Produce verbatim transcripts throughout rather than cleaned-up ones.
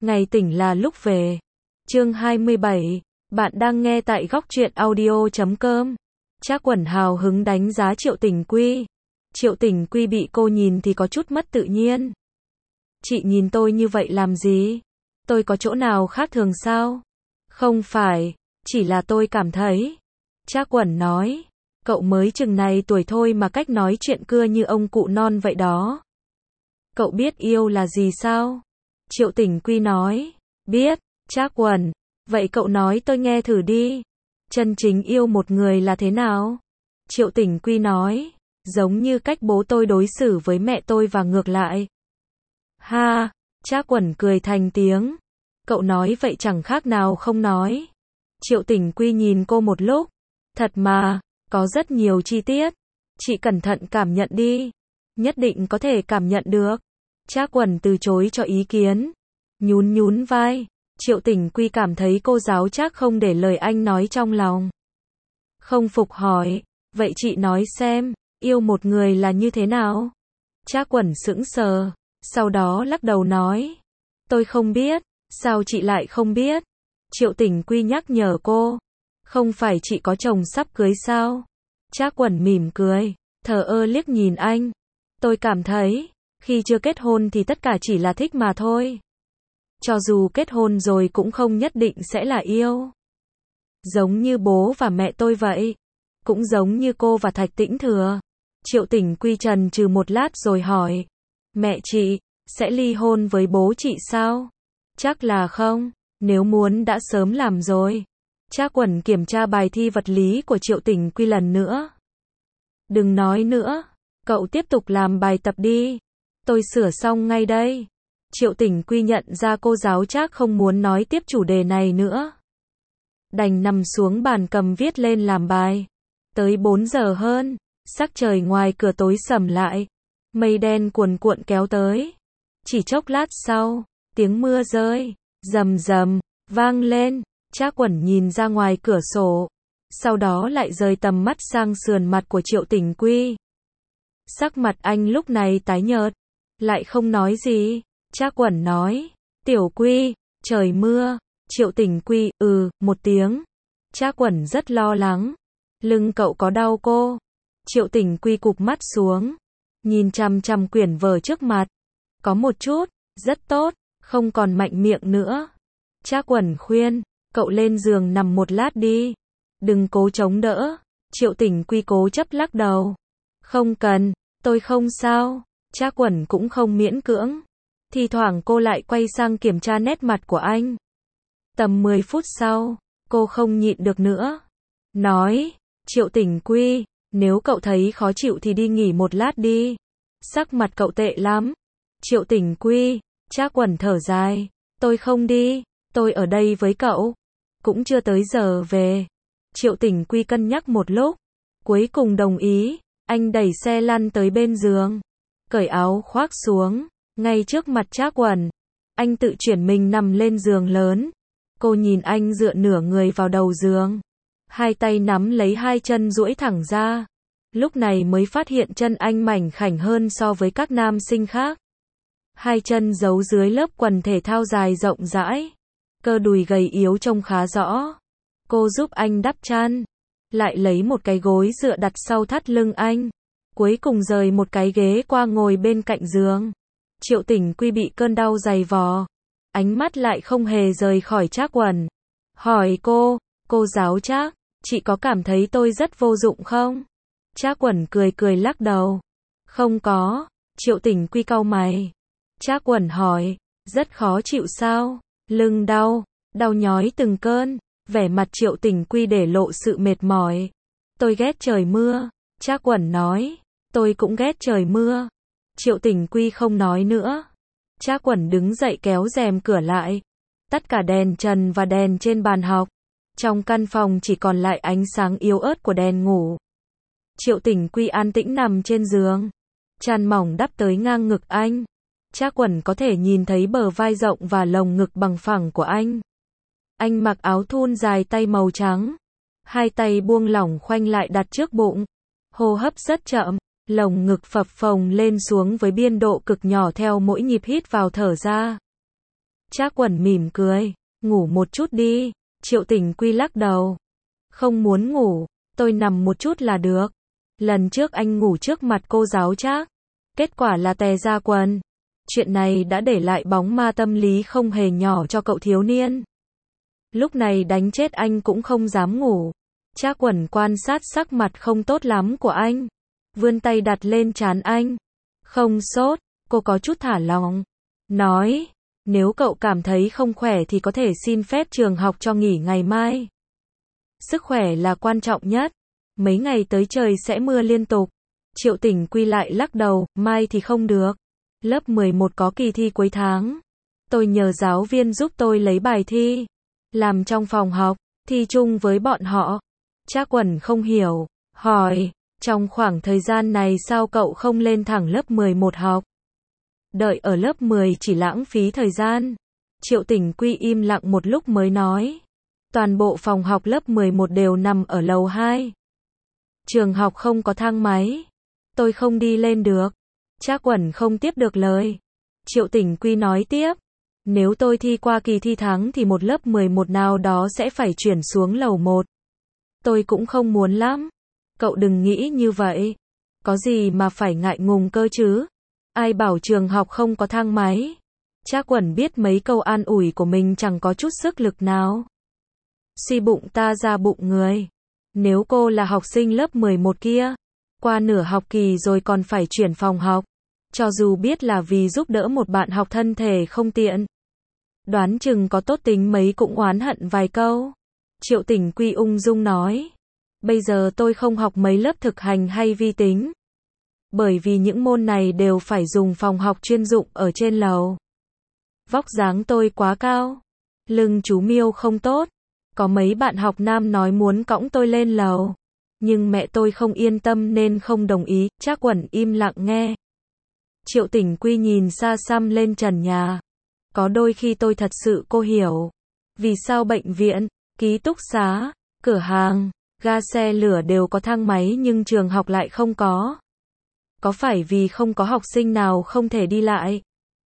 Ngày tỉnh là lúc về. Chương hai mươi bảy. Bạn đang nghe tại góc truyện audio chấm com. Trác Quẩn hào hứng đánh giá Triệu Tình Quy. Triệu Tình Quy bị cô nhìn thì có chút mất tự nhiên. Chị nhìn tôi như vậy làm gì? Tôi có chỗ nào khác thường sao? Không phải, chỉ là tôi cảm thấy. Trác Quẩn nói, cậu mới chừng này tuổi thôi mà cách nói chuyện cưa như ông cụ non vậy đó. Cậu biết yêu là gì sao? Triệu Tình Quy nói, biết. Trác Quẩn, vậy cậu nói tôi nghe thử đi. Chân chính yêu một người là thế nào? Triệu Tình Quy nói, giống như cách bố tôi đối xử với mẹ tôi và ngược lại. Ha, Trác Quẩn cười thành tiếng. Cậu nói vậy chẳng khác nào không nói. Triệu Tình Quy nhìn cô một lúc. Thật mà, có rất nhiều chi tiết. Chị cẩn thận cảm nhận đi. Nhất định có thể cảm nhận được. Trác Quẩn từ chối cho ý kiến. Nhún nhún vai. Triệu Tình Quy cảm thấy cô giáo Trác không để lời anh nói trong lòng. Không phục hỏi, vậy chị nói xem, yêu một người là như thế nào? Trác Quẩn sững sờ, sau đó lắc đầu nói, tôi không biết. Sao chị lại không biết? Triệu Tình Quy nhắc nhở cô, không phải chị có chồng sắp cưới sao? Trác Quẩn mỉm cười, thờ ơ liếc nhìn anh. Tôi cảm thấy, khi chưa kết hôn thì tất cả chỉ là thích mà thôi. Cho dù kết hôn rồi cũng không nhất định sẽ là yêu. Giống như bố và mẹ tôi vậy. Cũng giống như cô và Thạch Tĩnh Thừa. Triệu Tình Quy trần trừ một lát rồi hỏi. Mẹ chị, sẽ ly hôn với bố chị sao? Chắc là không, nếu muốn đã sớm làm rồi. Trác Quẩn kiểm tra bài thi vật lý của Triệu Tình Quy lần nữa. Đừng nói nữa, cậu tiếp tục làm bài tập đi. Tôi sửa xong ngay đây. Triệu Tình Quy nhận ra cô giáo Trác không muốn nói tiếp chủ đề này nữa. Đành nằm xuống bàn cầm viết lên làm bài. Tới bốn giờ hơn, sắc trời ngoài cửa tối sầm lại. Mây đen cuồn cuộn kéo tới. Chỉ chốc lát sau, tiếng mưa rơi, rầm rầm, vang lên. Trác Quẩn nhìn ra ngoài cửa sổ. Sau đó lại rời tầm mắt sang sườn mặt của Triệu Tình Quy. Sắc mặt anh lúc này tái nhợt. Lại không nói gì. Trác Quẩn nói, Tiểu Quy, trời mưa. Triệu Tình Quy, ừ, một tiếng. Trác Quẩn rất lo lắng. Lưng cậu có đau cô? Triệu Tình Quy cụp mắt xuống. Nhìn chằm chằm quyển vở trước mặt. Có một chút, rất tốt, không còn mạnh miệng nữa. Trác Quẩn khuyên, cậu lên giường nằm một lát đi. Đừng cố chống đỡ. Triệu Tình Quy cố chấp lắc đầu. Không cần, tôi không sao. Trác Quẩn cũng không miễn cưỡng. Thì thoảng cô lại quay sang kiểm tra nét mặt của anh. Tầm mười phút sau, cô không nhịn được nữa. Nói, Triệu Tình Quy, nếu cậu thấy khó chịu thì đi nghỉ một lát đi. Sắc mặt cậu tệ lắm. Triệu Tình Quy, Trác Quẩn thở dài. Tôi không đi, tôi ở đây với cậu. Cũng chưa tới giờ về. Triệu Tình Quy cân nhắc một lúc. Cuối cùng đồng ý, anh đẩy xe lăn tới bên giường. Cởi áo khoác xuống. Ngay trước mặt Trác Quẩn, anh tự chuyển mình nằm lên giường lớn. Cô nhìn anh dựa nửa người vào đầu giường. Hai tay nắm lấy hai chân duỗi thẳng ra. Lúc này mới phát hiện chân anh mảnh khảnh hơn so với các nam sinh khác. Hai chân giấu dưới lớp quần thể thao dài rộng rãi. Cơ đùi gầy yếu trông khá rõ. Cô giúp anh đắp chăn. Lại lấy một cái gối dựa đặt sau thắt lưng anh. Cuối cùng rời một cái ghế qua ngồi bên cạnh giường. Triệu Tình Quy bị cơn đau dày vò. Ánh mắt lại không hề rời khỏi Trác Quẩn. Hỏi cô, cô giáo Trác, chị có cảm thấy tôi rất vô dụng không? Trác Quẩn cười cười lắc đầu. Không có. Triệu Tình Quy cau mày. Trác Quẩn hỏi, rất khó chịu sao? Lưng đau, đau nhói từng cơn. Vẻ mặt Triệu Tình Quy để lộ sự mệt mỏi. Tôi ghét trời mưa. Trác Quẩn nói, tôi cũng ghét trời mưa. Triệu Tình Quy không nói nữa. Trác Quẩn đứng dậy kéo rèm cửa lại. Tắt cả đèn trần và đèn trên bàn học. Trong căn phòng chỉ còn lại ánh sáng yếu ớt của đèn ngủ. Triệu Tình Quy an tĩnh nằm trên giường. Chăn mỏng đắp tới ngang ngực anh. Trác Quẩn có thể nhìn thấy bờ vai rộng và lồng ngực bằng phẳng của anh. Anh mặc áo thun dài tay màu trắng. Hai tay buông lỏng khoanh lại đặt trước bụng. Hô hấp rất chậm. Lồng ngực phập phồng lên xuống với biên độ cực nhỏ theo mỗi nhịp hít vào thở ra. Trác Quẩn mỉm cười, ngủ một chút đi. Triệu Tình Quy lắc đầu. Không muốn ngủ, tôi nằm một chút là được. Lần trước anh ngủ trước mặt cô giáo Trác, kết quả là tè ra quần. Chuyện này đã để lại bóng ma tâm lý không hề nhỏ cho cậu thiếu niên. Lúc này đánh chết anh cũng không dám ngủ. Trác Quẩn quan sát sắc mặt không tốt lắm của anh, vươn tay đặt lên trán anh. Không sốt, cô có chút thả lỏng. Nói, nếu cậu cảm thấy không khỏe thì có thể xin phép trường học cho nghỉ ngày mai. Sức khỏe là quan trọng nhất. Mấy ngày tới trời sẽ mưa liên tục. Triệu Tình Quy lại lắc đầu, mai thì không được. Lớp mười một có kỳ thi cuối tháng. Tôi nhờ giáo viên giúp tôi lấy bài thi. Làm trong phòng học, thi chung với bọn họ. Trác Quẩn không hiểu, hỏi, trong khoảng thời gian này sao cậu không lên thẳng lớp mười một học? Đợi ở lớp mười chỉ lãng phí thời gian. Triệu Tình Quy im lặng một lúc mới nói. Toàn bộ phòng học lớp mười một đều nằm ở lầu hai. Trường học không có thang máy. Tôi không đi lên được. Trác Quẩn không tiếp được lời. Triệu Tình Quy nói tiếp. Nếu tôi thi qua kỳ thi thắng thì một lớp mười một nào đó sẽ phải chuyển xuống lầu một. Tôi cũng không muốn lắm. Cậu đừng nghĩ như vậy. Có gì mà phải ngại ngùng cơ chứ? Ai bảo trường học không có thang máy? Trác Quẩn biết mấy câu an ủi của mình chẳng có chút sức lực nào. Suy bụng ta ra bụng người. Nếu cô là học sinh lớp mười một kia, qua nửa học kỳ rồi còn phải chuyển phòng học, cho dù biết là vì giúp đỡ một bạn học thân thể không tiện, đoán chừng có tốt tính mấy cũng oán hận vài câu. Triệu Tình Quy ung dung nói. Bây giờ tôi không học mấy lớp thực hành hay vi tính. Bởi vì những môn này đều phải dùng phòng học chuyên dụng ở trên lầu. Vóc dáng tôi quá cao. Lưng chú Miêu không tốt. Có mấy bạn học nam nói muốn cõng tôi lên lầu. Nhưng mẹ tôi không yên tâm nên không đồng ý. Trác Quẩn im lặng nghe. Triệu Tình Quy nhìn xa xăm lên trần nhà. Có đôi khi tôi thật sự cô hiểu. Vì sao bệnh viện, ký túc xá, cửa hàng, ga xe lửa đều có thang máy nhưng trường học lại không có. Có phải vì không có học sinh nào không thể đi lại?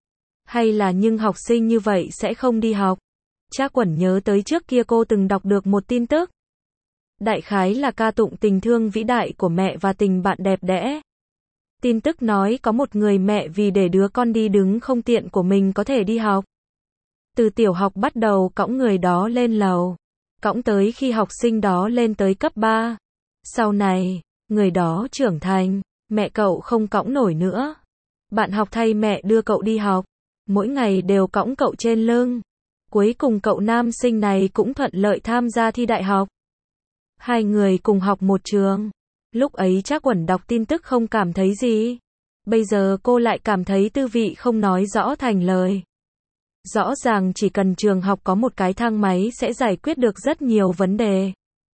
Hay là nhưng học sinh như vậy sẽ không đi học? Trác Quẩn nhớ tới trước kia cô từng đọc được một tin tức. Đại khái là ca tụng tình thương vĩ đại của mẹ và tình bạn đẹp đẽ. Tin tức nói có một người mẹ vì để đứa con đi đứng không tiện của mình có thể đi học. Từ tiểu học bắt đầu cõng người đó lên lầu. Cõng tới khi học sinh đó lên tới cấp ba. Sau này, người đó trưởng thành, mẹ cậu không cõng nổi nữa. Bạn học thay mẹ đưa cậu đi học. Mỗi ngày đều cõng cậu trên lưng. Cuối cùng cậu nam sinh này cũng thuận lợi tham gia thi đại học. Hai người cùng học một trường. Lúc ấy Trác Quẩn đọc tin tức không cảm thấy gì. Bây giờ cô lại cảm thấy tư vị không nói rõ thành lời. Rõ ràng chỉ cần trường học có một cái thang máy sẽ giải quyết được rất nhiều vấn đề.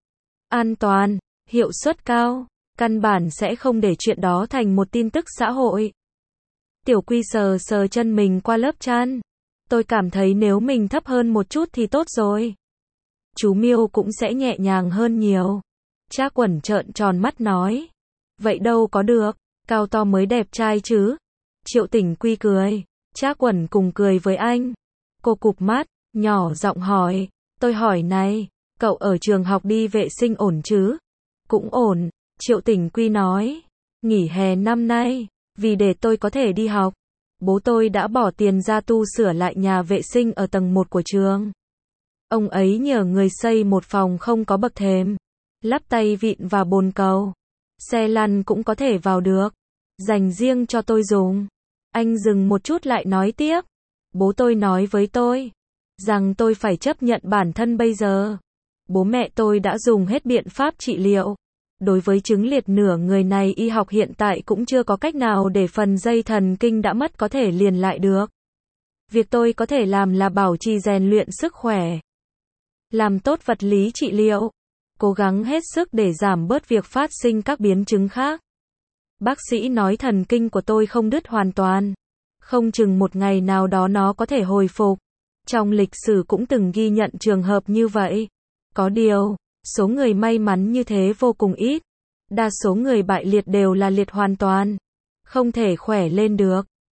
An toàn, hiệu suất cao, căn bản sẽ không để chuyện đó thành một tin tức xã hội. Tiểu Quy sờ sờ chân mình qua lớp chăn. Tôi cảm thấy nếu mình thấp hơn một chút thì tốt rồi. Chú Miêu cũng sẽ nhẹ nhàng hơn nhiều. Trác Quẩn trợn tròn mắt nói. Vậy đâu có được, cao to mới đẹp trai chứ. Triệu Tình Quy cười. Trác Quẩn cùng cười với anh. Cô cụp mắt, nhỏ giọng hỏi. Tôi hỏi này, cậu ở trường học đi vệ sinh ổn chứ? Cũng ổn, Triệu Tình Quy nói. Nghỉ hè năm nay, vì để tôi có thể đi học, bố tôi đã bỏ tiền ra tu sửa lại nhà vệ sinh ở tầng một của trường. Ông ấy nhờ người xây một phòng không có bậc thềm, lắp tay vịn và bồn cầu. Xe lăn cũng có thể vào được, dành riêng cho tôi dùng. Anh dừng một chút lại nói tiếp. Bố tôi nói với tôi rằng tôi phải chấp nhận bản thân bây giờ. Bố mẹ tôi đã dùng hết biện pháp trị liệu. Đối với chứng liệt nửa người này y học hiện tại cũng chưa có cách nào để phần dây thần kinh đã mất có thể liền lại được. Việc tôi có thể làm là bảo trì rèn luyện sức khỏe, làm tốt vật lý trị liệu, cố gắng hết sức để giảm bớt việc phát sinh các biến chứng khác. Bác sĩ nói thần kinh của tôi không đứt hoàn toàn. Không chừng một ngày nào đó nó có thể hồi phục. Trong lịch sử cũng từng ghi nhận trường hợp như vậy. Có điều, số người may mắn như thế vô cùng ít. Đa số người bại liệt đều là liệt hoàn toàn, không thể khỏe lên được.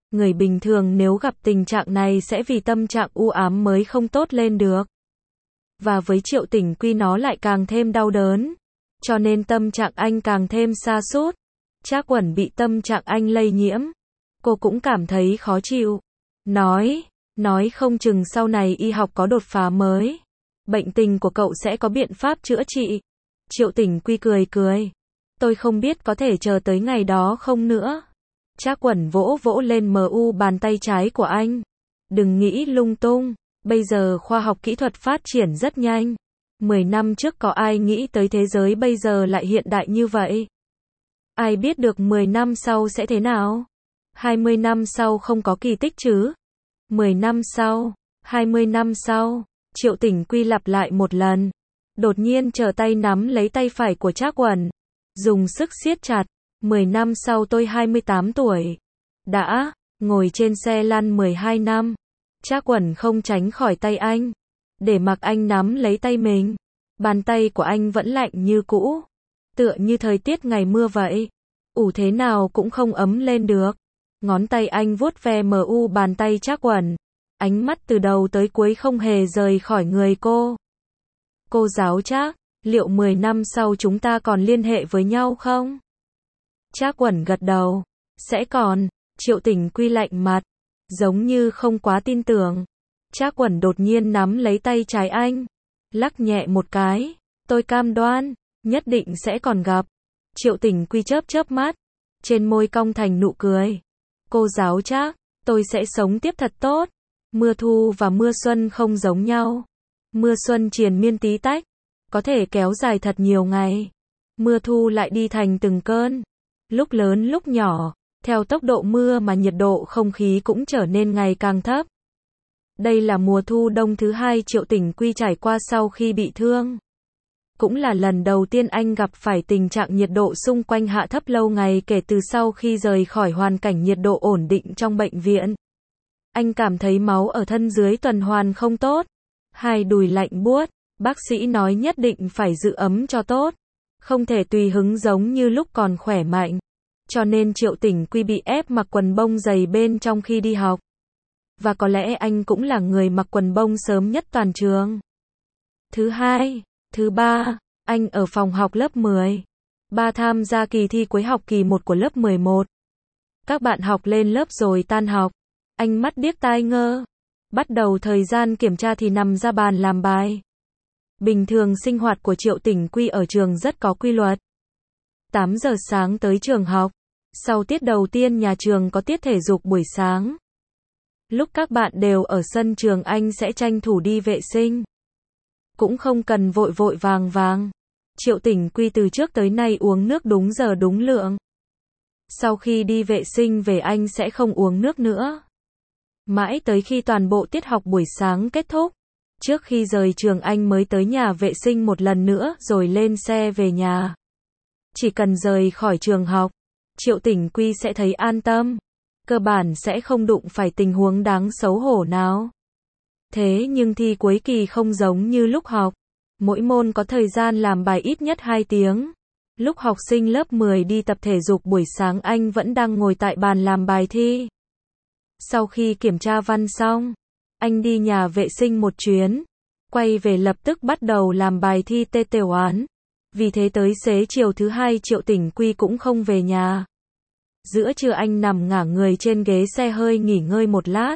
Người bình thường nếu gặp tình trạng này sẽ vì tâm trạng u ám mới không tốt lên được. Và với Triệu Tỉnh Quy nó lại càng thêm đau đớn. Cho nên tâm trạng anh càng thêm sa sút. Trác Quẩn bị tâm trạng anh lây nhiễm. Cô cũng cảm thấy khó chịu. Nói, nói không chừng sau này y học có đột phá mới. Bệnh tình của cậu sẽ có biện pháp chữa trị. Triệu Tỉnh Quy cười cười. Tôi không biết có thể chờ tới ngày đó không nữa. Trác Quẩn vỗ vỗ lên mu bàn tay trái của anh. Đừng nghĩ lung tung. Bây giờ khoa học kỹ thuật phát triển rất nhanh. Mười năm trước có ai nghĩ tới thế giới bây giờ lại hiện đại như vậy? Ai biết được mười năm sau sẽ thế nào? Hai mươi năm sau không có kỳ tích chứ? Mười năm sau, hai mươi năm sau, Triệu Tỉnh Quy lặp lại một lần. Đột nhiên trở tay nắm lấy tay phải của Trác Quẩn. Dùng sức siết chặt. Mười năm sau tôi hai mươi tám tuổi. Đã, ngồi trên xe lăn mười hai năm. Trác Quẩn không tránh khỏi tay anh. Để mặc anh nắm lấy tay mình. Bàn tay của anh vẫn lạnh như cũ. Tựa như thời tiết ngày mưa vậy. Ủ thế nào cũng không ấm lên được. Ngón tay anh vuốt ve mu bàn tay Trác Quẩn. Ánh mắt từ đầu tới cuối không hề rời khỏi người cô. Cô giáo Trác, liệu mười năm sau chúng ta còn liên hệ với nhau không? Trác Quẩn gật đầu. Sẽ còn. Triệu Tỉnh Quy lạnh mặt. Giống như không quá tin tưởng. Trác Quẩn đột nhiên nắm lấy tay trái anh. Lắc nhẹ một cái. Tôi cam đoan. Nhất định sẽ còn gặp. Triệu Tỉnh Quy chớp chớp mắt. Trên môi cong thành nụ cười. Cô giáo Trác, tôi sẽ sống tiếp thật tốt. Mưa thu và mưa xuân không giống nhau. Mưa xuân triền miên tí tách. Có thể kéo dài thật nhiều ngày. Mưa thu lại đi thành từng cơn. Lúc lớn lúc nhỏ. Theo tốc độ mưa mà nhiệt độ không khí cũng trở nên ngày càng thấp. Đây là mùa thu đông thứ hai Triệu Tỉnh Quy trải qua sau khi bị thương. Cũng là lần đầu tiên anh gặp phải tình trạng nhiệt độ xung quanh hạ thấp lâu ngày kể từ sau khi rời khỏi hoàn cảnh nhiệt độ ổn định trong bệnh viện. Anh cảm thấy máu ở thân dưới tuần hoàn không tốt. Hai đùi lạnh buốt. Bác sĩ nói nhất định phải giữ ấm cho tốt. Không thể tùy hứng giống như lúc còn khỏe mạnh. Cho nên Triệu Tỉnh Quy bị ép mặc quần bông dày bên trong khi đi học. Và có lẽ anh cũng là người mặc quần bông sớm nhất toàn trường. Thứ hai, thứ ba, anh ở phòng học lớp mười. Ba tham gia kỳ thi cuối học kỳ một của lớp mười một. Các bạn học lên lớp rồi tan học. Anh mắt điếc tai ngơ. Bắt đầu thời gian kiểm tra thì nằm ra bàn làm bài. Bình thường sinh hoạt của Triệu Tỉnh Quy ở trường rất có quy luật. tám giờ sáng tới trường học. Sau tiết đầu tiên nhà trường có tiết thể dục buổi sáng. Lúc các bạn đều ở sân trường anh sẽ tranh thủ đi vệ sinh. Cũng không cần vội vội vàng vàng. Triệu Tỉnh Quy từ trước tới nay uống nước đúng giờ đúng lượng. Sau khi đi vệ sinh về anh sẽ không uống nước nữa. Mãi tới khi toàn bộ tiết học buổi sáng kết thúc. Trước khi rời trường anh mới tới nhà vệ sinh một lần nữa rồi lên xe về nhà. Chỉ cần rời khỏi trường học, Triệu Tỉnh Quy sẽ thấy an tâm. Cơ bản sẽ không đụng phải tình huống đáng xấu hổ nào. Thế nhưng thi cuối kỳ không giống như lúc học. Mỗi môn có thời gian làm bài ít nhất hai tiếng. Lúc học sinh lớp mười đi tập thể dục buổi sáng anh vẫn đang ngồi tại bàn làm bài thi. Sau khi kiểm tra văn xong, anh đi nhà vệ sinh một chuyến. Quay về lập tức bắt đầu làm bài thi tê tê oán. Vì thế tới xế chiều thứ hai Triệu Tỉnh Quy cũng không về nhà. Giữa trưa anh nằm ngả người trên ghế xe hơi nghỉ ngơi một lát.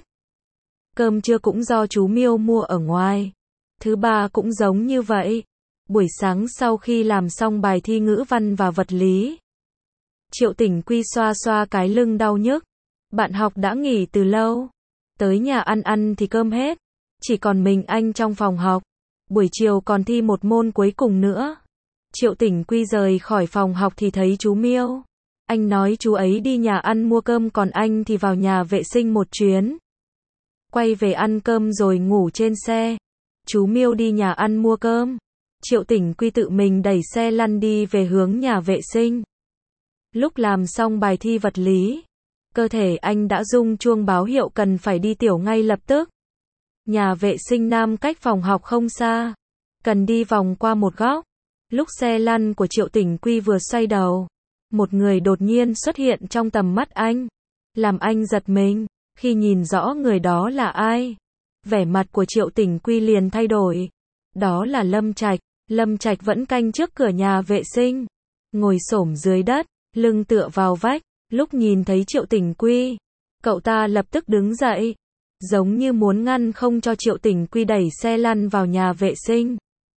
Cơm trưa cũng do chú Miêu mua ở ngoài. Thứ ba cũng giống như vậy. Buổi sáng sau khi làm xong bài thi ngữ văn và vật lý, Triệu Tỉnh Quy xoa xoa cái lưng đau nhức. Bạn học đã nghỉ từ lâu. Tới nhà ăn ăn thì cơm hết. Chỉ còn mình anh trong phòng học. Buổi chiều còn thi một môn cuối cùng nữa. Triệu Tỉnh Quy rời khỏi phòng học thì thấy chú Miêu. Anh nói chú ấy đi nhà ăn mua cơm còn anh thì vào nhà vệ sinh một chuyến. Quay về ăn cơm rồi ngủ trên xe. Chú Miêu đi nhà ăn mua cơm. Triệu Tỉnh Quy tự mình đẩy xe lăn đi về hướng nhà vệ sinh. Lúc làm xong bài thi vật lý, cơ thể anh đã rung chuông báo hiệu cần phải đi tiểu ngay lập tức. Nhà vệ sinh nam cách phòng học không xa. Cần đi vòng qua một góc. Lúc xe lăn của Triệu Tỉnh Quy vừa xoay đầu, một người đột nhiên xuất hiện trong tầm mắt anh. làm anh giật mình, khi nhìn rõ người đó là ai. Vẻ mặt của Triệu Tình Quy liền thay đổi. Đó là Lâm Trạch. Lâm Trạch vẫn canh trước cửa nhà vệ sinh, ngồi xổm dưới đất, lưng tựa vào vách. Lúc nhìn thấy Triệu Tình Quy, cậu ta lập tức đứng dậy, giống như muốn ngăn không cho Triệu Tình Quy đẩy xe lăn vào nhà vệ sinh.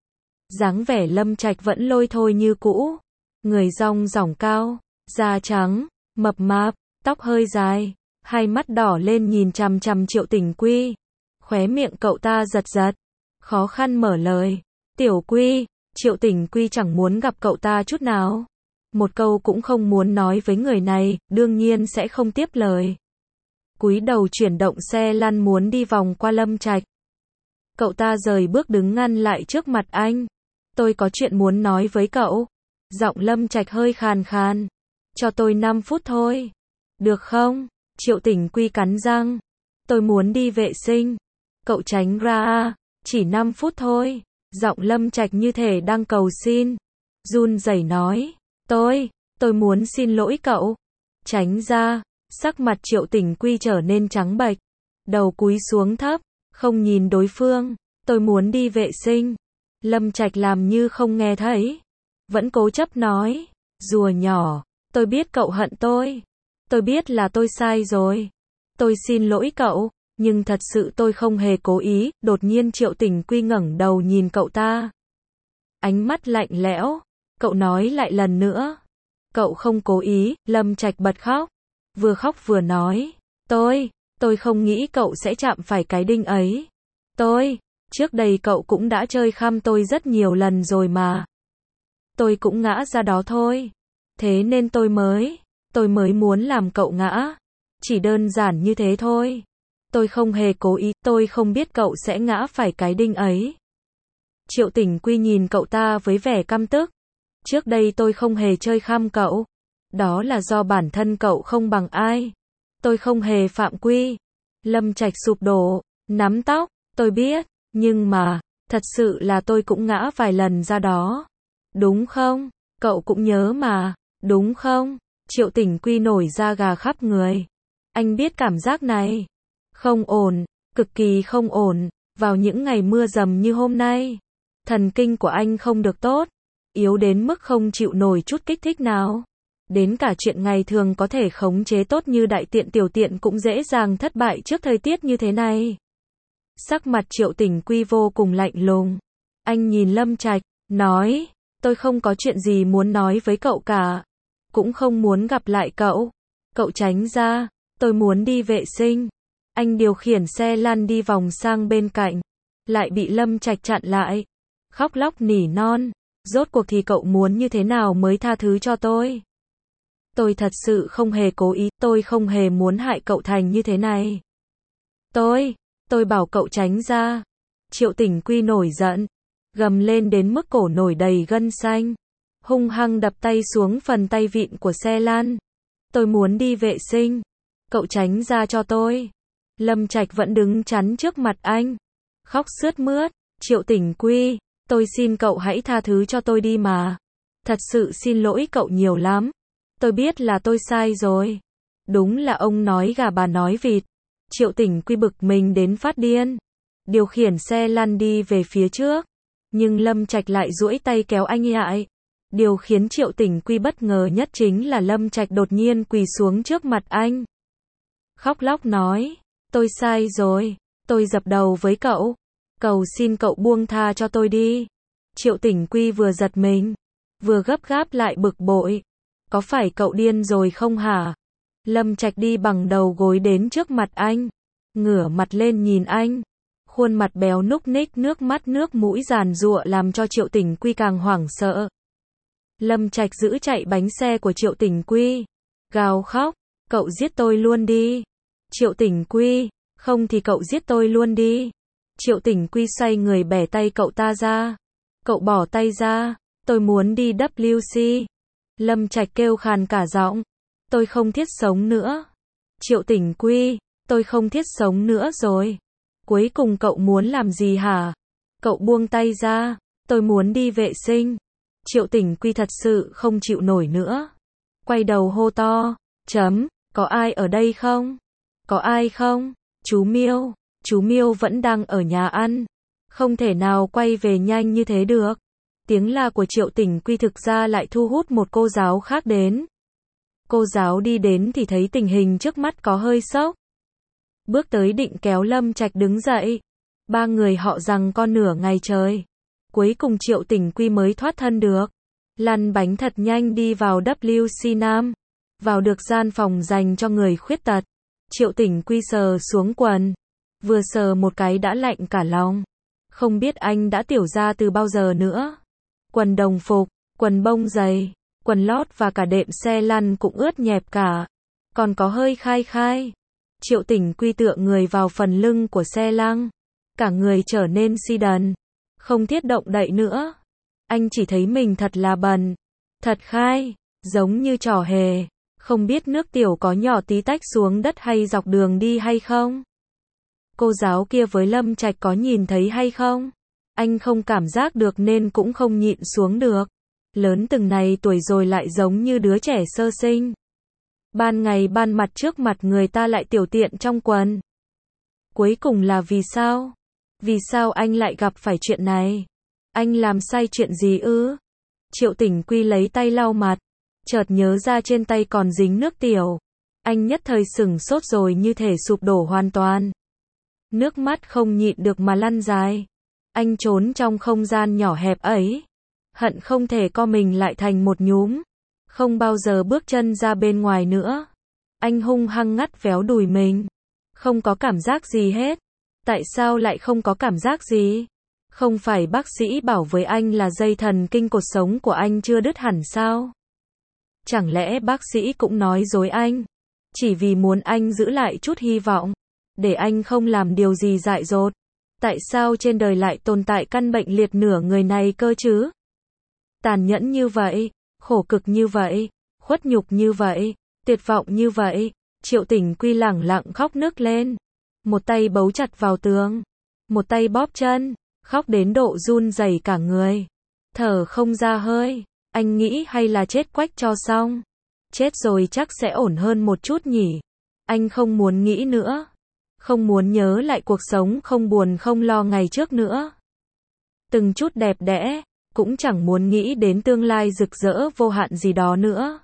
Dáng vẻ Lâm Trạch vẫn lôi thôi như cũ, người rong ròng cao, da trắng, mập mạp, tóc hơi dài, hai mắt đỏ lên nhìn chằm chằm Triệu Tình Quy. Khóe miệng cậu ta giật giật, khó khăn mở lời. Tiểu Quy. Triệu Tình Quy chẳng muốn gặp cậu ta chút nào. Một câu cũng không muốn nói với người này, đương nhiên sẽ không tiếp lời. Cúi đầu chuyển động xe lăn muốn đi vòng qua Lâm Trạch. Cậu ta rời bước đứng ngăn lại trước mặt anh. Tôi có chuyện muốn nói với cậu. Giọng Lâm Trạch hơi khàn khàn. Cho tôi năm phút thôi. Được không? Triệu Tình Quy cắn răng. Tôi muốn đi vệ sinh. Cậu tránh ra. Chỉ năm phút thôi. Giọng Lâm Trạch như thể đang cầu xin. Run rẩy nói. Tôi, tôi muốn xin lỗi cậu. Tránh ra. Sắc mặt Triệu Tình Quy trở nên trắng bệch. Đầu cúi xuống thấp, không nhìn đối phương. Tôi muốn đi vệ sinh. Lâm Trạch làm như không nghe thấy. Vẫn cố chấp nói. Rùa nhỏ, tôi biết cậu hận tôi. Tôi biết là tôi sai rồi. Tôi xin lỗi cậu, nhưng thật sự tôi không hề cố ý. Đột nhiên Triệu Tình Quy ngẩng đầu nhìn cậu ta. Ánh mắt lạnh lẽo. Cậu nói lại lần nữa. Cậu không cố ý. Lâm Trạch bật khóc. Vừa khóc vừa nói. Tôi, tôi không nghĩ cậu sẽ chạm phải cái đinh ấy. Tôi, trước đây cậu cũng đã chơi khăm tôi rất nhiều lần rồi mà. Tôi cũng ngã ra đó thôi. Thế nên tôi mới, tôi mới muốn làm cậu ngã. Chỉ đơn giản như thế thôi. Tôi không hề cố ý, tôi không biết cậu sẽ ngã phải cái đinh ấy. Triệu Tình Quy nhìn cậu ta với vẻ căm tức. Trước đây tôi không hề chơi khăm cậu. Đó là do bản thân cậu không bằng ai. Tôi không hề phạm quy. Lâm Trạch sụp đổ, nắm tóc. Tôi biết, nhưng mà, thật sự là tôi cũng ngã vài lần ra đó. Đúng không? Cậu cũng nhớ mà, đúng không? Triệu Tình Quy nổi da gà khắp người. Anh biết cảm giác này. Không ổn, cực kỳ không ổn. Vào những ngày mưa dầm như hôm nay, thần kinh của anh không được tốt. Yếu đến mức không chịu nổi chút kích thích nào. Đến cả chuyện ngày thường có thể khống chế tốt như đại tiện tiểu tiện cũng dễ dàng thất bại trước thời tiết như thế này. Sắc mặt Triệu Tình Quy vô cùng lạnh lùng. Anh nhìn Lâm Trạch, nói, tôi không có chuyện gì muốn nói với cậu cả. Cũng không muốn gặp lại cậu. Cậu tránh ra, tôi muốn đi vệ sinh. Anh điều khiển xe lăn đi vòng sang bên cạnh. Lại bị Lâm Trạch chặn lại. Khóc lóc nỉ non. Rốt cuộc thì cậu muốn như thế nào mới tha thứ cho tôi? Tôi thật sự không hề cố ý, tôi không hề muốn hại cậu thành như thế này. Tôi, tôi bảo cậu tránh ra. Triệu Tình Quy nổi giận, gầm lên đến mức cổ nổi đầy gân xanh, hung hăng đập tay xuống phần tay vịn của xe lăn. Tôi muốn đi vệ sinh, cậu tránh ra cho tôi. Lâm Trạch vẫn đứng chắn trước mặt anh, khóc sướt mướt. Triệu Tình Quy, tôi xin cậu hãy tha thứ cho tôi đi mà. Thật sự xin lỗi cậu nhiều lắm. Tôi biết là tôi sai rồi. Đúng là ông nói gà bà nói vịt. Triệu Tình Quy bực mình đến phát điên. Điều khiển xe lăn đi về phía trước. Nhưng Lâm Trạch lại duỗi tay kéo anh lại. Điều khiến Triệu Tình Quy bất ngờ nhất chính là Lâm Trạch đột nhiên quỳ xuống trước mặt anh. Khóc lóc nói. Tôi sai rồi. Tôi dập đầu với cậu. Cầu xin cậu buông tha cho tôi đi. Triệu Tình Quy vừa giật mình, vừa gấp gáp lại bực bội. Có phải cậu điên rồi không hả? Lâm Trạch đi bằng đầu gối đến trước mặt anh, ngửa mặt lên nhìn anh. Khuôn mặt béo núc ních, nước mắt nước mũi giàn giụa làm cho Triệu Tình Quy càng hoảng sợ. Lâm Trạch giữ chạy bánh xe của Triệu Tình Quy, gào khóc, cậu giết tôi luôn đi. Triệu Tình Quy, không thì cậu giết tôi luôn đi. Triệu Tình Quy xoay người bẻ tay cậu ta ra. Cậu bỏ tay ra, tôi muốn đi W C. Lâm Trạch kêu khàn cả giọng. Tôi không thiết sống nữa. Triệu Tình Quy, tôi không thiết sống nữa rồi. Cuối cùng cậu muốn làm gì hả? Cậu buông tay ra, tôi muốn đi vệ sinh. Triệu Tình Quy thật sự không chịu nổi nữa. Quay đầu hô to, chấm, Có ai ở đây không? Có ai không? Chú Miêu, chú Miêu vẫn đang ở nhà ăn. Không thể nào quay về nhanh như thế được. Tiếng la của Triệu Tỉnh Quy thực ra lại thu hút một cô giáo khác đến. Cô giáo đi đến thì thấy tình hình trước mắt có hơi sốc. Bước tới định kéo Lâm Trạch đứng dậy. Ba người họ giằng co nửa ngày trời. Cuối cùng Triệu Tỉnh Quy mới thoát thân được. Lăn bánh thật nhanh đi vào W C Nam. Vào được gian phòng dành cho người khuyết tật. Triệu Tỉnh Quy sờ xuống quần. Vừa sờ một cái đã lạnh cả lòng. Không biết anh đã tiểu ra từ bao giờ nữa. Quần đồng phục, quần bông dày, quần lót và cả đệm xe lăn cũng ướt nhẹp cả. Còn có hơi khai khai. Triệu Tỉnh Quy tựa người vào phần lưng của xe lăn. Cả người trở nên si đần. Không thiết động đậy nữa. Anh chỉ thấy mình thật là bần. Thật khai. Giống như trò hề. Không biết nước tiểu có nhỏ tí tách xuống đất hay dọc đường đi hay không? Cô giáo kia với Lâm Trạch có nhìn thấy hay không? Anh không cảm giác được nên cũng không nhịn xuống được. Lớn từng này tuổi rồi lại giống như đứa trẻ sơ sinh. Ban ngày ban mặt trước mặt người ta lại tiểu tiện trong quần. Cuối cùng là vì sao? Vì sao anh lại gặp phải chuyện này? Anh làm sai chuyện gì ư? Triệu Tỉnh Quy lấy tay lau mặt. Chợt nhớ ra trên tay còn dính nước tiểu. Anh nhất thời sửng sốt rồi như thể sụp đổ hoàn toàn. Nước mắt không nhịn được mà lăn dài. Anh trốn trong không gian nhỏ hẹp ấy. Hận không thể co mình lại thành một nhúm. Không bao giờ bước chân ra bên ngoài nữa. Anh hung hăng ngắt véo đùi mình. Không có cảm giác gì hết. Tại sao lại không có cảm giác gì? Không phải bác sĩ bảo với anh là dây thần kinh cột sống của anh chưa đứt hẳn sao? Chẳng lẽ bác sĩ cũng nói dối anh? Chỉ vì muốn anh giữ lại chút hy vọng. Để anh không làm điều gì dại dột. Tại sao trên đời lại tồn tại căn bệnh liệt nửa người này cơ chứ? Tàn nhẫn như vậy, khổ cực như vậy, khuất nhục như vậy, tuyệt vọng như vậy. Triệu Tỉnh Quy lẳng lặng khóc nức lên. Một tay bấu chặt vào tường. Một tay bóp chân. Khóc đến độ run rẩy cả người. Thở không ra hơi. Anh nghĩ hay là chết quách cho xong. Chết rồi chắc sẽ ổn hơn một chút nhỉ. Anh không muốn nghĩ nữa. Không muốn nhớ lại cuộc sống không buồn không lo ngày trước nữa. Từng chút đẹp đẽ. Cũng chẳng muốn nghĩ đến tương lai rực rỡ vô hạn gì đó nữa.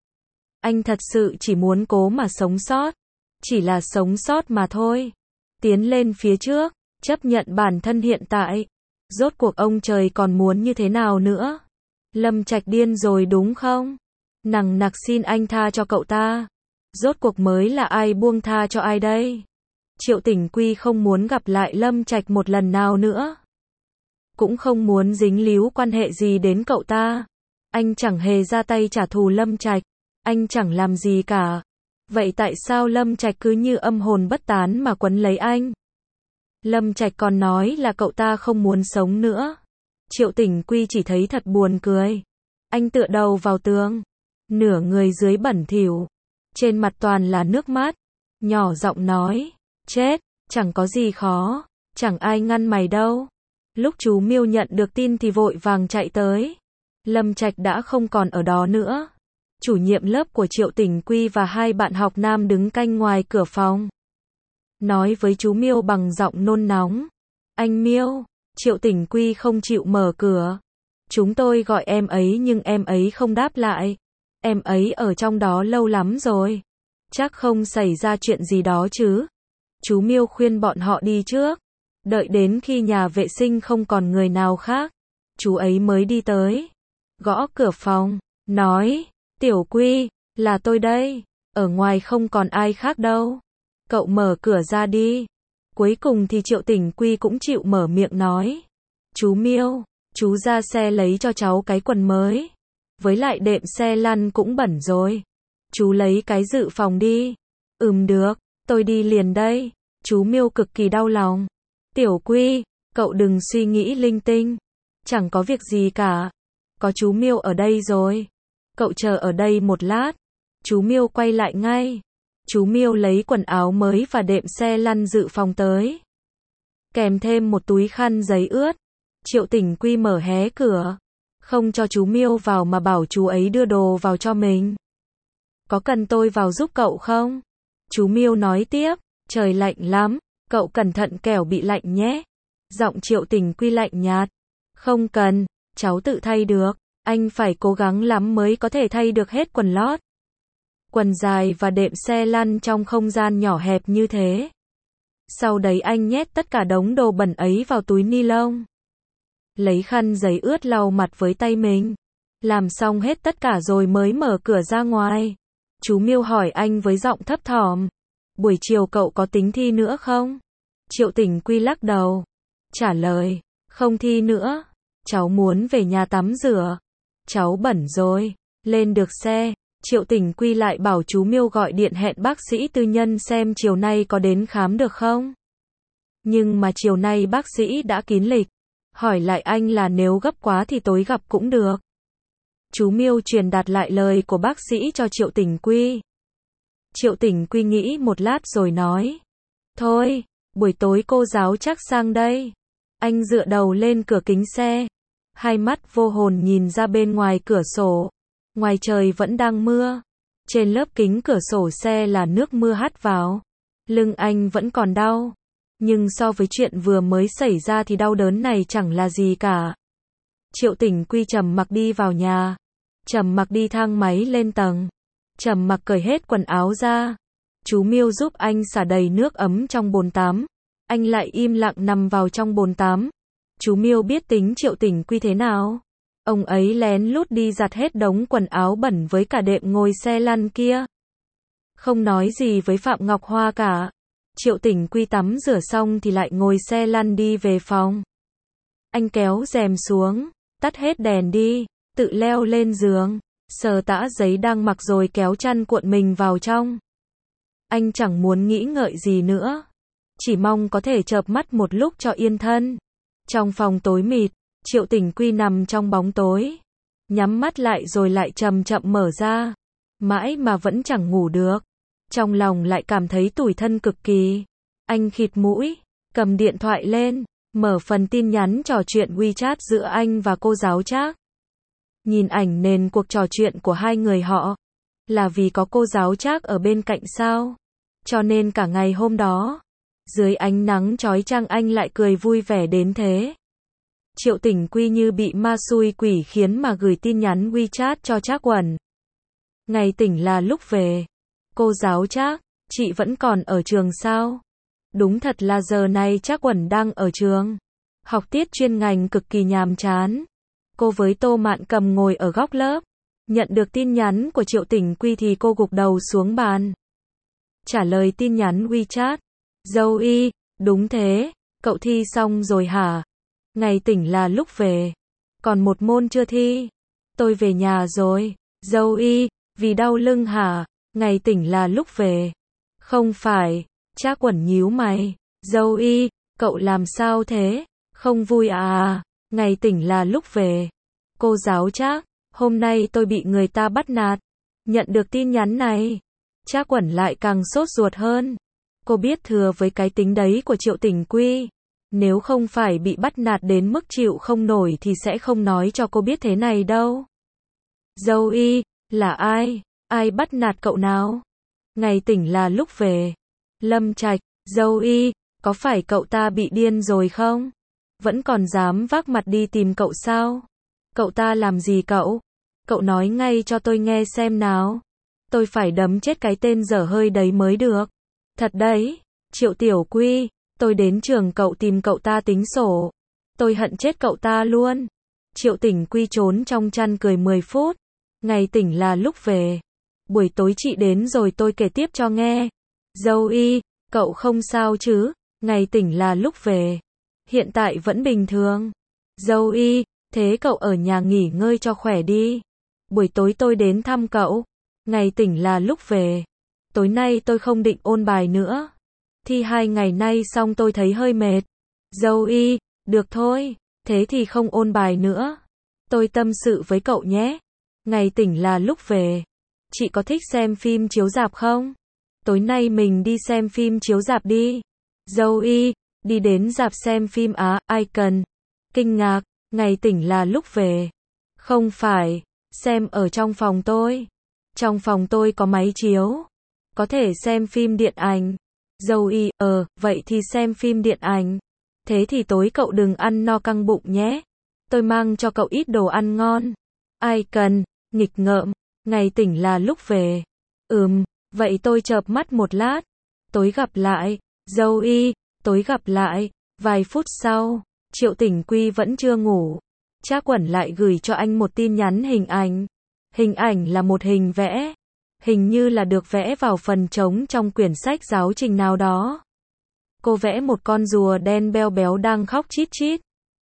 Anh thật sự chỉ muốn cố mà sống sót. Chỉ là sống sót mà thôi. Tiến lên phía trước. Chấp nhận bản thân hiện tại. Rốt cuộc ông trời còn muốn như thế nào nữa? Lâm Trạch điên rồi đúng không? Nằng nặc xin anh tha cho cậu ta. Rốt cuộc mới là ai buông tha cho ai đây? Triệu Tỉnh Quy không muốn gặp lại Lâm Trạch một lần nào nữa. Cũng không muốn dính líu quan hệ gì đến cậu ta. Anh chẳng hề ra tay trả thù Lâm Trạch. Anh chẳng làm gì cả. Vậy tại sao Lâm Trạch cứ như âm hồn bất tán mà quấn lấy anh? Lâm Trạch còn nói là cậu ta không muốn sống nữa. Triệu Tỉnh Quy chỉ thấy thật buồn cười. Anh tựa đầu vào tường. Nửa người dưới bẩn thỉu. Trên mặt toàn là nước mắt. Nhỏ giọng nói. Chết, chẳng có gì khó. Chẳng ai ngăn mày đâu. Lúc chú Miêu nhận được tin thì vội vàng chạy tới. Lâm Trạch đã không còn ở đó nữa. Chủ nhiệm lớp của Triệu Tỉnh Quy và hai bạn học nam đứng canh ngoài cửa phòng. Nói với chú Miêu bằng giọng nôn nóng. Anh Miêu, Triệu Tỉnh Quy không chịu mở cửa. Chúng tôi gọi em ấy nhưng em ấy không đáp lại. Em ấy ở trong đó lâu lắm rồi. Chắc không xảy ra chuyện gì đó chứ. Chú Miêu khuyên bọn họ đi trước. Đợi đến khi nhà vệ sinh không còn người nào khác. Chú ấy mới đi tới. Gõ cửa phòng. Nói. Tiểu Quy, là tôi đây. Ở ngoài không còn ai khác đâu. Cậu mở cửa ra đi. Cuối cùng thì Triệu Tỉnh Quy cũng chịu mở miệng nói. Chú Miêu, chú ra xe lấy cho cháu cái quần mới. Với lại đệm xe lăn cũng bẩn rồi. Chú lấy cái dự phòng đi. Ừm được, tôi đi liền đây. Chú Miêu cực kỳ đau lòng. Tiểu Quy, cậu đừng suy nghĩ linh tinh. Chẳng có việc gì cả. Có chú Miêu ở đây rồi. Cậu chờ ở đây một lát. Chú Miêu quay lại ngay. Chú Miêu lấy quần áo mới và đệm xe lăn dự phòng tới. Kèm thêm một túi khăn giấy ướt. Triệu Tỉnh Quy mở hé cửa. Không cho chú Miêu vào mà bảo chú ấy đưa đồ vào cho mình. Có cần tôi vào giúp cậu không? Chú Miêu nói tiếp, trời lạnh lắm, cậu cẩn thận kẻo bị lạnh nhé. Giọng Triệu Tình Quy lạnh nhạt. Không cần, cháu tự thay được, anh phải cố gắng lắm mới có thể thay được hết quần lót. Quần dài và đệm xe lăn trong không gian nhỏ hẹp như thế. Sau đấy anh nhét tất cả đống đồ bẩn ấy vào túi ni lông. Lấy khăn giấy ướt lau mặt với tay mình. Làm xong hết tất cả rồi mới mở cửa ra ngoài. Chú Miêu hỏi anh với giọng thấp thỏm. Buổi chiều cậu có tính thi nữa không? Triệu Tình Quy lắc đầu. Trả lời, không thi nữa. Cháu muốn về nhà tắm rửa. Cháu bẩn rồi. Lên được xe, Triệu Tình Quy lại bảo chú Miêu gọi điện hẹn bác sĩ tư nhân xem chiều nay có đến khám được không. Nhưng mà chiều nay bác sĩ đã kín lịch. Hỏi lại anh là nếu gấp quá thì tối gặp cũng được. Chú Miêu truyền đạt lại lời của bác sĩ cho Triệu Tình Quy. Triệu Tình Quy nghĩ một lát rồi nói. Thôi, buổi tối cô giáo chắc sang đây. Anh dựa đầu lên cửa kính xe. Hai mắt vô hồn nhìn ra bên ngoài cửa sổ. Ngoài trời vẫn đang mưa. Trên lớp kính cửa sổ xe là nước mưa hắt vào. Lưng anh vẫn còn đau. Nhưng so với chuyện vừa mới xảy ra thì đau đớn này chẳng là gì cả. Triệu Tình Quy trầm mặc đi vào nhà. Trầm mặc đi thang máy lên tầng. Trầm mặc cởi hết quần áo ra. Chú Miêu giúp anh xả đầy nước ấm trong bồn tắm. Anh lại im lặng nằm vào trong bồn tắm. Chú Miêu biết tính Triệu Tình Quy thế nào. Ông ấy lén lút đi giặt hết đống quần áo bẩn với cả đệm ngồi xe lăn kia. Không nói gì với Phạm Ngọc Hoa cả. Triệu Tình Quy tắm rửa xong thì lại ngồi xe lăn đi về phòng. Anh kéo rèm xuống, tắt hết đèn đi, tự leo lên giường, sờ tã giấy đang mặc rồi kéo chăn cuộn mình vào trong. Anh chẳng muốn nghĩ ngợi gì nữa. Chỉ mong có thể chợp mắt một lúc cho yên thân. Trong phòng tối mịt, Triệu Tình Quy nằm trong bóng tối. Nhắm mắt lại rồi lại chậm chậm mở ra. Mãi mà vẫn chẳng ngủ được. Trong lòng lại cảm thấy tủi thân cực kỳ. Anh khịt mũi, cầm điện thoại lên, mở phần tin nhắn trò chuyện WeChat giữa anh và cô giáo Trác. Nhìn ảnh nền cuộc trò chuyện của hai người họ. Là vì có cô giáo Trác ở bên cạnh sao? Cho nên cả ngày hôm đó, dưới ánh nắng chói chang anh lại cười vui vẻ đến thế. Triệu Tình Quy như bị ma xui quỷ khiến mà gửi tin nhắn WeChat cho Trác Uẩn. Ngày tỉnh là lúc về. Cô giáo Trác, chị vẫn còn ở trường sao? Đúng thật là giờ này Trác Uẩn đang ở trường. Học tiết chuyên ngành cực kỳ nhàm chán. Cô với Tô Mạn Cầm ngồi ở góc lớp. Nhận được tin nhắn của Triệu Tình Quy thì cô gục đầu xuống bàn. Trả lời tin nhắn WeChat. Dâu y, đúng thế, cậu thi xong rồi hả? Ngày tỉnh là lúc về. Còn một môn chưa thi. Tôi về nhà rồi. Dâu y, vì đau lưng hả? Ngày tỉnh là lúc về. Không phải. Trác Uẩn nhíu mày. Dâu y, cậu làm sao thế? Không vui à? Ngày tỉnh là lúc về. Cô giáo Trác, hôm nay tôi bị người ta bắt nạt. Nhận được tin nhắn này, Trác Uẩn lại càng sốt ruột hơn. Cô biết thừa với cái tính đấy của Triệu Tình Quy. Nếu không phải bị bắt nạt đến mức chịu không nổi thì sẽ không nói cho cô biết thế này đâu. Dâu y, là ai? Ai bắt nạt cậu nào? Ngày tỉnh là lúc về. Lâm Trạch, dâu y, có phải cậu ta bị điên rồi không? Vẫn còn dám vác mặt đi tìm cậu sao? Cậu ta làm gì cậu? Cậu nói ngay cho tôi nghe xem nào. Tôi phải đấm chết cái tên dở hơi đấy mới được. Thật đấy, Triệu Tiểu Quy, tôi đến trường cậu tìm cậu ta tính sổ. Tôi hận chết cậu ta luôn. Triệu Tình Quy trốn trong chăn cười mười phút. Ngày tỉnh là lúc về. Buổi tối chị đến rồi tôi kể tiếp cho nghe. Dâu y, cậu không sao chứ? Ngày tỉnh là lúc về. Hiện tại vẫn bình thường. Dâu y, thế cậu ở nhà nghỉ ngơi cho khỏe đi. Buổi tối tôi đến thăm cậu. Ngày tỉnh là lúc về. Tối nay tôi không định ôn bài nữa. Thi hai ngày nay xong tôi thấy hơi mệt. Dâu y, được thôi. Thế thì không ôn bài nữa. Tôi tâm sự với cậu nhé. Ngày tỉnh là lúc về. Chị có thích xem phim chiếu rạp không? Tối nay mình đi xem phim chiếu rạp đi. Dâu y, đi đến rạp xem phim á, ai cần? Kinh ngạc, ngày tỉnh là lúc về. Không phải, xem ở trong phòng tôi. Trong phòng tôi có máy chiếu. Có thể xem phim điện ảnh. Dâu y, ờ, vậy thì xem phim điện ảnh. Thế thì tối cậu đừng ăn no căng bụng nhé. Tôi mang cho cậu ít đồ ăn ngon. Ai cần, nghịch ngợm, ngày tỉnh là lúc về. Ừm, vậy tôi chợp mắt một lát. Tối gặp lại, dâu y, tối gặp lại. Vài phút sau, Triệu Tỉnh Quy vẫn chưa ngủ. Trác Quẩn lại gửi cho anh một tin nhắn hình ảnh. Hình ảnh là một hình vẽ. Hình như là được vẽ vào phần trống trong quyển sách giáo trình nào đó. Cô vẽ một con rùa đen beo béo đang khóc chít chít.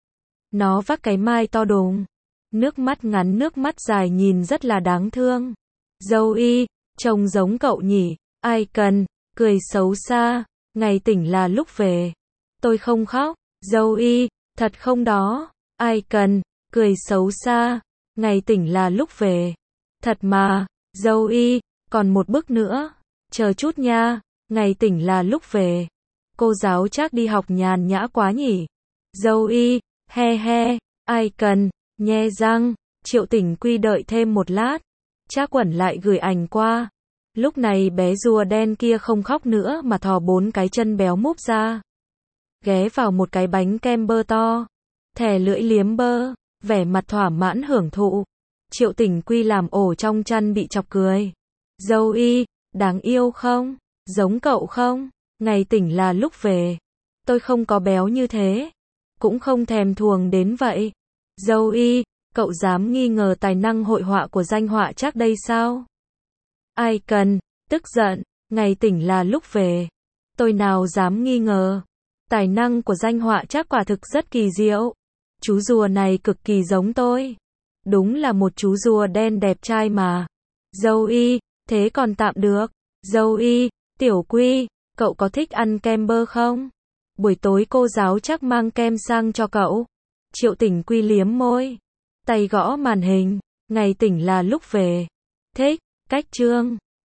Nó vác cái mai to đùng. Nước mắt ngắn nước mắt dài nhìn rất là đáng thương. Dâu y, trông giống cậu nhỉ. Ai cần, cười xấu xa. Ngày tỉnh là lúc về. Tôi không khóc. Dâu y, thật không đó. Ai cần, cười xấu xa. Ngày tỉnh là lúc về. Thật mà. Dâu y, còn một bức nữa. Chờ chút nha. Ngày tỉnh là lúc về. Cô giáo Trác đi học nhàn nhã quá nhỉ. Dâu y, he he. Ai cần, nhe răng. Triệu Tỉnh Quy đợi thêm một lát. Trác Quẩn lại gửi ảnh qua. Lúc này bé rùa đen kia không khóc nữa mà thò bốn cái chân béo múp ra. Ghé vào một cái bánh kem bơ to. Thè lưỡi liếm bơ. Vẻ mặt thỏa mãn hưởng thụ. Triệu Tỉnh Quy làm ổ trong chăn bị chọc cười. Dâu y, đáng yêu không? Giống cậu không? Ngày tỉnh là lúc về. Tôi không có béo như thế. Cũng không thèm thuồng đến vậy. Dâu y, cậu dám nghi ngờ tài năng hội họa của danh họa Trác đây sao? Ai cần, tức giận, ngày tỉnh là lúc về. Tôi nào dám nghi ngờ. Tài năng của danh họa Trác quả thực rất kỳ diệu. Chú rùa này cực kỳ giống tôi. Đúng là một chú rùa đen đẹp trai mà. Dâu y, thế còn tạm được. Dâu y, Tiểu Quy, cậu có thích ăn kem bơ không? Buổi tối cô giáo Trác mang kem sang cho cậu. Triệu Tỉnh Quy liếm môi. Tay gõ màn hình. Ngày tỉnh là lúc về. Thích, cách chương.